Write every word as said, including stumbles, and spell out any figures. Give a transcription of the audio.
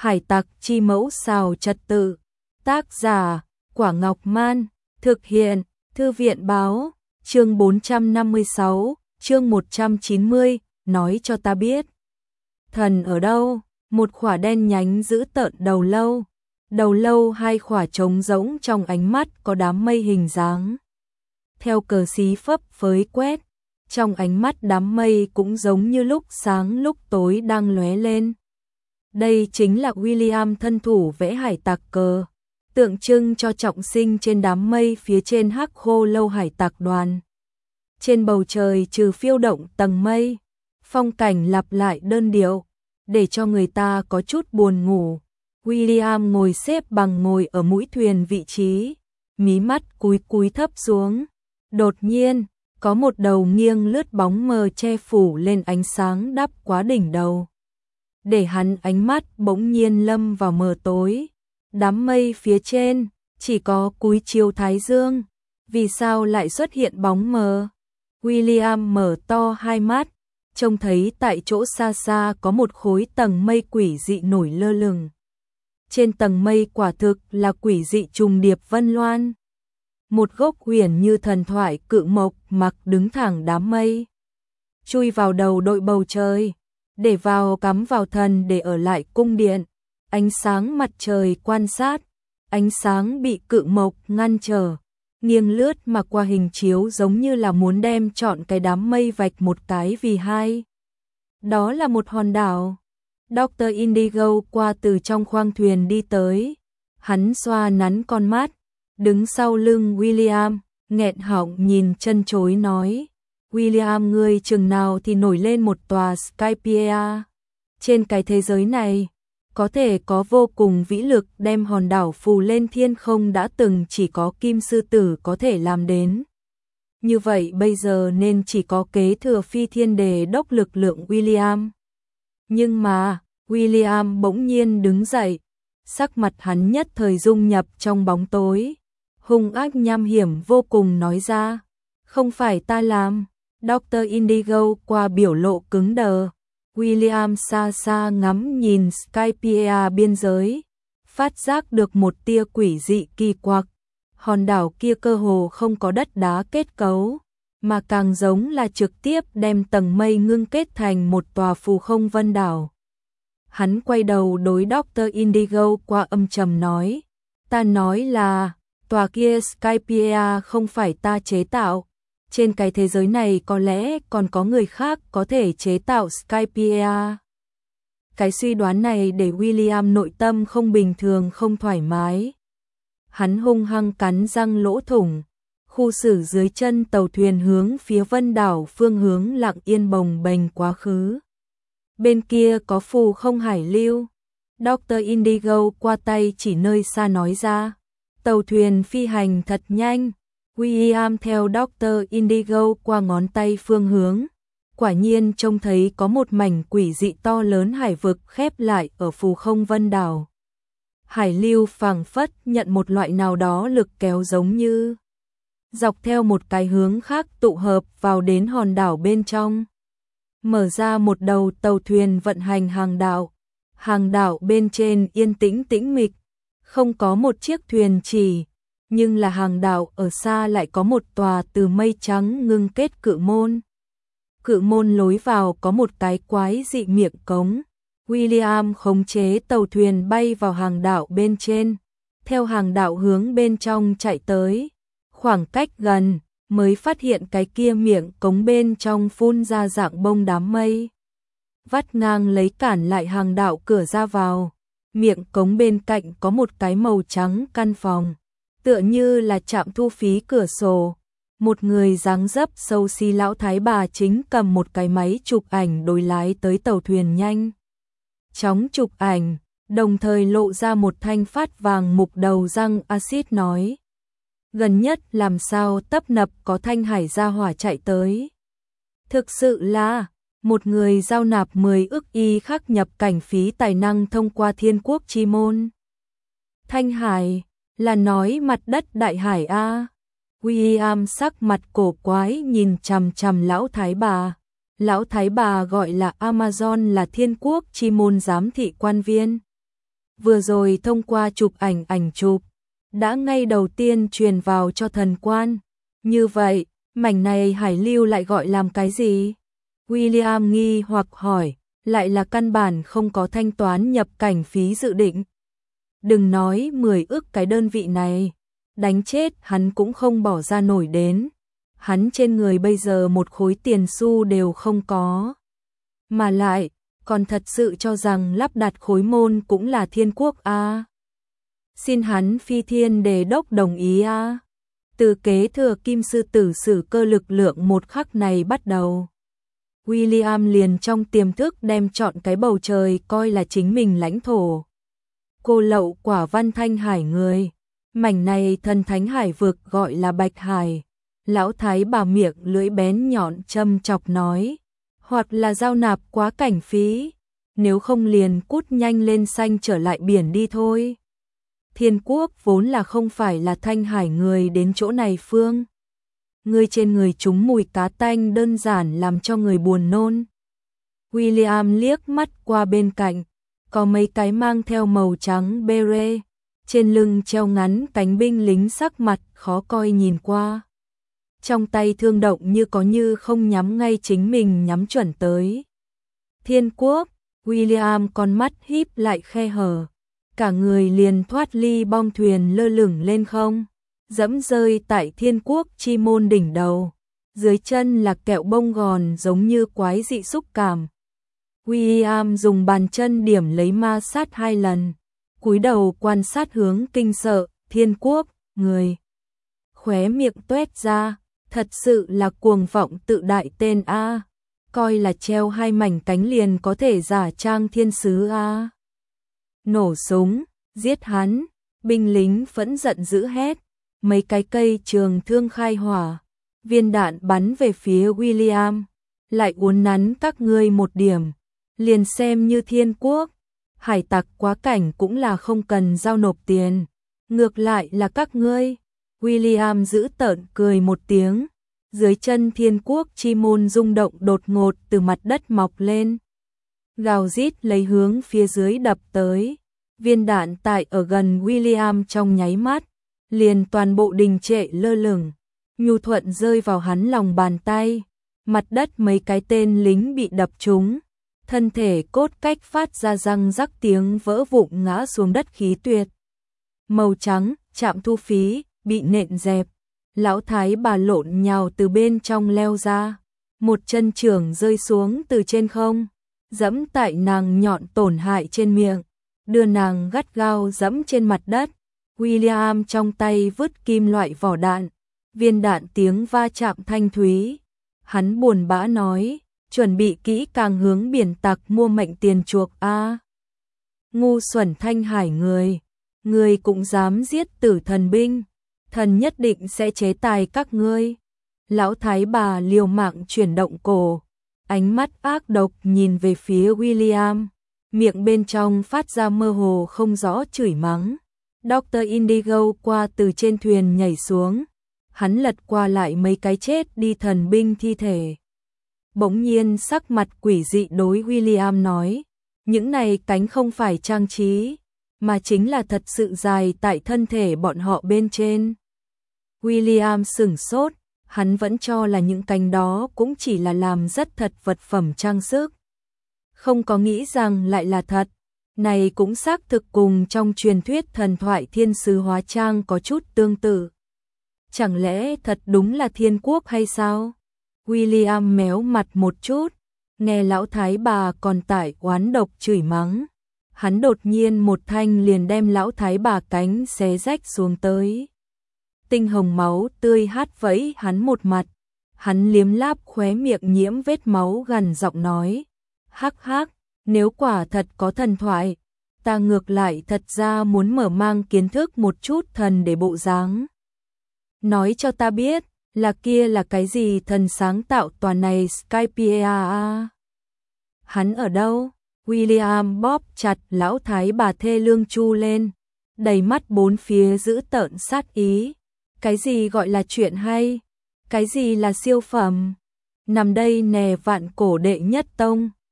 Hải tặc chi mẫu xào trật tự. Tác giả, Quả Ngọc Man. Thực hiện, Thư viện báo. Chương bốn trăm năm mươi sáu, chương một trăm chín mươi, nói cho ta biết. Thần ở đâu? Một khỏa đen nhánh giữ tợn đầu lâu. Đầu lâu hai khỏa trống rỗng, trong ánh mắt có đám mây hình dáng. Theo cờ xí phấp phới quét, trong ánh mắt đám mây cũng giống như lúc sáng lúc tối đang lóe lên. Đây chính là William thân thủ vẽ hải tặc cờ, tượng trưng cho trọng sinh trên đám mây phía trên hắc khô lâu hải tặc đoàn. Trên bầu trời trừ phiêu động tầng mây, phong cảnh lặp lại đơn điệu, để cho người ta có chút buồn ngủ. William ngồi xếp bằng ngồi ở mũi thuyền vị trí, mí mắt cúi cúi thấp xuống. Đột nhiên, có một đầu nghiêng lướt bóng mờ che phủ lên ánh sáng đắp quá đỉnh đầu, để hắn ánh mắt bỗng nhiên lâm vào mờ tối. Đám mây phía trên chỉ có cúi chiếu thái dương, vì sao lại xuất hiện bóng mờ? William mở to hai mắt, trông thấy tại chỗ xa xa có một khối tầng mây quỷ dị nổi lơ lửng. Trên tầng mây quả thực là quỷ dị trùng điệp vân loan. Một gốc huyền như thần thoại cự mộc mặc đứng thẳng đám mây, chui vào đầu đội bầu trời, để vào cắm vào thần để ở lại cung điện. Ánh sáng mặt trời quan sát, ánh sáng bị cự mộc ngăn trở, nghiêng lướt mà qua hình chiếu giống như là muốn đem trọn cái đám mây vạch một cái vì hai. Đó là một hòn đảo. Doctor Indigo qua từ trong khoang thuyền đi tới, hắn xoa nắn con mắt, đứng sau lưng William, nghẹn họng nhìn chân chối nói: William, ngươi chừng nào thì nổi lên một tòa Skypiea. Trên cái thế giới này, có thể có vô cùng vĩ lực đem hòn đảo phù lên thiên không, đã từng chỉ có Kim Sư Tử có thể làm đến. Như vậy bây giờ nên chỉ có kế thừa phi thiên đề đốc lực lượng William. Nhưng mà, William bỗng nhiên đứng dậy, sắc mặt hắn nhất thời dung nhập trong bóng tối, hung ác nham hiểm vô cùng nói ra: không phải ta làm. Doctor Indigo qua biểu lộ cứng đờ. William xa xa ngắm nhìn Skypiea biên giới, phát giác được một tia quỷ dị kỳ quặc. Hòn đảo kia cơ hồ không có đất đá kết cấu, mà càng giống là trực tiếp đem tầng mây ngưng kết thành một tòa phù không vân đảo. Hắn quay đầu đối Doctor Indigo qua âm trầm nói: ta nói là, tòa kia Skypiea không phải ta chế tạo. Trên cái thế giới này có lẽ còn có người khác có thể chế tạo Skypiea. Cái suy đoán này để William nội tâm không bình thường, không thoải mái. Hắn hung hăng cắn răng lỗ thủng, khu xử dưới chân tàu thuyền hướng phía vân đảo phương hướng lặng yên bồng bềnh quá khứ. Bên kia có phù không hải lưu. Doctor Indigo qua tay chỉ nơi xa nói ra: tàu thuyền phi hành thật nhanh. William theo Doctor Indigo qua ngón tay phương hướng, quả nhiên trông thấy có một mảnh quỷ dị to lớn hải vực khép lại ở phù không vân đảo. Hải lưu phảng phất nhận một loại nào đó lực kéo, giống như dọc theo một cái hướng khác tụ hợp vào đến hòn đảo bên trong. Mở ra một đầu tàu thuyền vận hành hàng đảo. Hàng đảo bên trên yên tĩnh tĩnh mịch, không có một chiếc thuyền chỉ. Nhưng là hàng đảo ở xa lại có một tòa từ mây trắng ngưng kết cự môn. Cự môn lối vào có một cái quái dị miệng cống. William khống chế tàu thuyền bay vào hàng đảo bên trên, theo hàng đảo hướng bên trong chạy tới. Khoảng cách gần mới phát hiện cái kia miệng cống bên trong phun ra dạng bông đám mây, vắt ngang lấy cản lại hàng đảo cửa ra vào. Miệng cống bên cạnh có một cái màu trắng căn phòng, tựa như là trạm thu phí cửa sổ. Một người dáng dấp xấu xí lão thái bà chính cầm một cái máy chụp ảnh đối lái tới tàu thuyền nhanh chóng chụp ảnh, đồng thời lộ ra một thanh phát vàng mục đầu răng axit nói: gần nhất làm sao tấp nập có thanh hải gia hỏa chạy tới. Thực sự là một người giao nạp mười ức y khắc nhập cảnh phí tài năng thông qua thiên quốc chi môn. Thanh hải là nói mặt đất đại hải a. William sắc mặt cổ quái nhìn chằm chằm lão thái bà. Lão thái bà gọi là Amazon, là thiên quốc chi môn giám thị quan viên. vừa rồi thông qua chụp ảnh ảnh chụp, đã ngay đầu tiên truyền vào cho thần quan. Như vậy, mảnh này hải lưu lại gọi làm cái gì? William nghi hoặc hỏi, lại là căn bản không có thanh toán nhập cảnh phí dự định. Đừng nói mười ức cái đơn vị này, đánh chết hắn cũng không bỏ ra nổi đến. Hắn trên người bây giờ một khối tiền xu đều không có. Mà lại, còn thật sự cho rằng lắp đặt khối môn cũng là thiên quốc a. À? Xin hắn phi thiên đề đốc đồng ý a. À? Từ kế thừa kim sư tử sử cơ lực lượng một khắc này bắt đầu, William liền trong tiềm thức đem chọn cái bầu trời coi là chính mình lãnh thổ. Cô lậu quả văn thanh hải người, mảnh này thần thánh hải vực gọi là Bạch Hải. Lão thái bà miệng lưỡi bén nhọn châm chọc nói, hoặc là giao nạp quá cảnh phí, nếu không liền cút nhanh lên xanh trở lại biển đi thôi. Thiên quốc vốn là không phải là thanh hải người đến chỗ này phương. Người trên người chúng mùi cá tanh đơn giản làm cho người buồn nôn. William liếc mắt qua bên cạnh, có mấy cái mang theo màu trắng beret, trên lưng treo ngắn cánh binh lính sắc mặt khó coi nhìn qua. Trong tay thương động như có như không nhắm ngay chính mình nhắm chuẩn tới. Thiên quốc, William con mắt híp lại khe hở, cả người liền thoát ly bong thuyền lơ lửng lên không, dẫm rơi tại thiên quốc chi môn đỉnh đầu, dưới chân là kẹo bông gòn giống như quái dị xúc cảm. William dùng bàn chân điểm lấy ma sát hai lần, cúi đầu quan sát hướng kinh sợ, thiên quốc, người. Khóe miệng tuét ra, thật sự là cuồng vọng tự đại tên A, coi là treo hai mảnh cánh liền có thể giả trang thiên sứ A. Nổ súng, giết hắn, binh lính phẫn giận dữ hét, mấy cái cây trường thương khai hỏa, viên đạn bắn về phía William, lại uốn nắn các ngươi một điểm, liền xem như thiên quốc, hải tặc quá cảnh cũng là không cần giao nộp tiền, ngược lại là các ngươi. William giữ tợn cười một tiếng, dưới chân thiên quốc chi môn rung động đột ngột từ mặt đất mọc lên, gào rít lấy hướng phía dưới đập tới, viên đạn tại ở gần William trong nháy mắt, liền toàn bộ đình trệ lơ lửng, nhu thuận rơi vào hắn lòng bàn tay, mặt đất mấy cái tên lính bị đập trúng, thân thể cốt cách phát ra răng rắc tiếng vỡ vụn ngã xuống đất khí tuyệt. Màu trắng, trạm thu phí, bị nện dẹp, lão thái bà lộn nhào từ bên trong leo ra, một chân trưởng rơi xuống từ trên không, dẫm tại nàng nhọn tổn hại trên miệng, đưa nàng gắt gao dẫm trên mặt đất. William trong tay vứt kim loại vỏ đạn, viên đạn tiếng va chạm thanh thúy, hắn buồn bã nói, chuẩn bị kỹ càng hướng biển tặc mua mệnh tiền chuộc a. À, ngu xuẩn thanh hải người, người cũng dám giết tử thần binh, thần nhất định sẽ chế tài các ngươi. Lão thái bà liều mạng chuyển động cổ, ánh mắt ác độc nhìn về phía William, miệng bên trong phát ra mơ hồ không rõ chửi mắng. Doctor Indigo qua từ trên thuyền nhảy xuống, hắn lật qua lại mấy cái chết đi thần binh thi thể. Bỗng nhiên sắc mặt quỷ dị đối William nói, những này cánh không phải trang trí, mà chính là thật sự dài tại thân thể bọn họ bên trên. William sửng sốt, hắn vẫn cho là những cánh đó cũng chỉ là làm rất thật vật phẩm trang sức. Không có nghĩ rằng lại là thật, này cũng xác thực cùng trong truyền thuyết thần thoại thiên sứ hóa trang có chút tương tự. Chẳng lẽ thật đúng là thiên quốc hay sao? William méo mặt một chút, nghe lão thái bà còn tại oán độc chửi mắng. Hắn đột nhiên một thanh liền đem lão thái bà cánh xé rách xuống tới. Tinh hồng máu tươi hát vẫy hắn một mặt. Hắn liếm láp khóe miệng nhiễm vết máu gằn giọng nói. Hắc hắc, nếu quả thật có thần thoại, ta ngược lại thật ra muốn mở mang kiến thức một chút thần để bộ dáng. Nói cho ta biết, là kia là cái gì thần sáng tạo tòa này Skypiea? Hắn ở đâu? William bóp chặt lão thái bà thê lương chu lên, đầy mắt bốn phía giữ tợn sát ý. Cái gì gọi là chuyện hay? Cái gì là siêu phẩm? Nằm đây nè vạn cổ đệ nhất tông,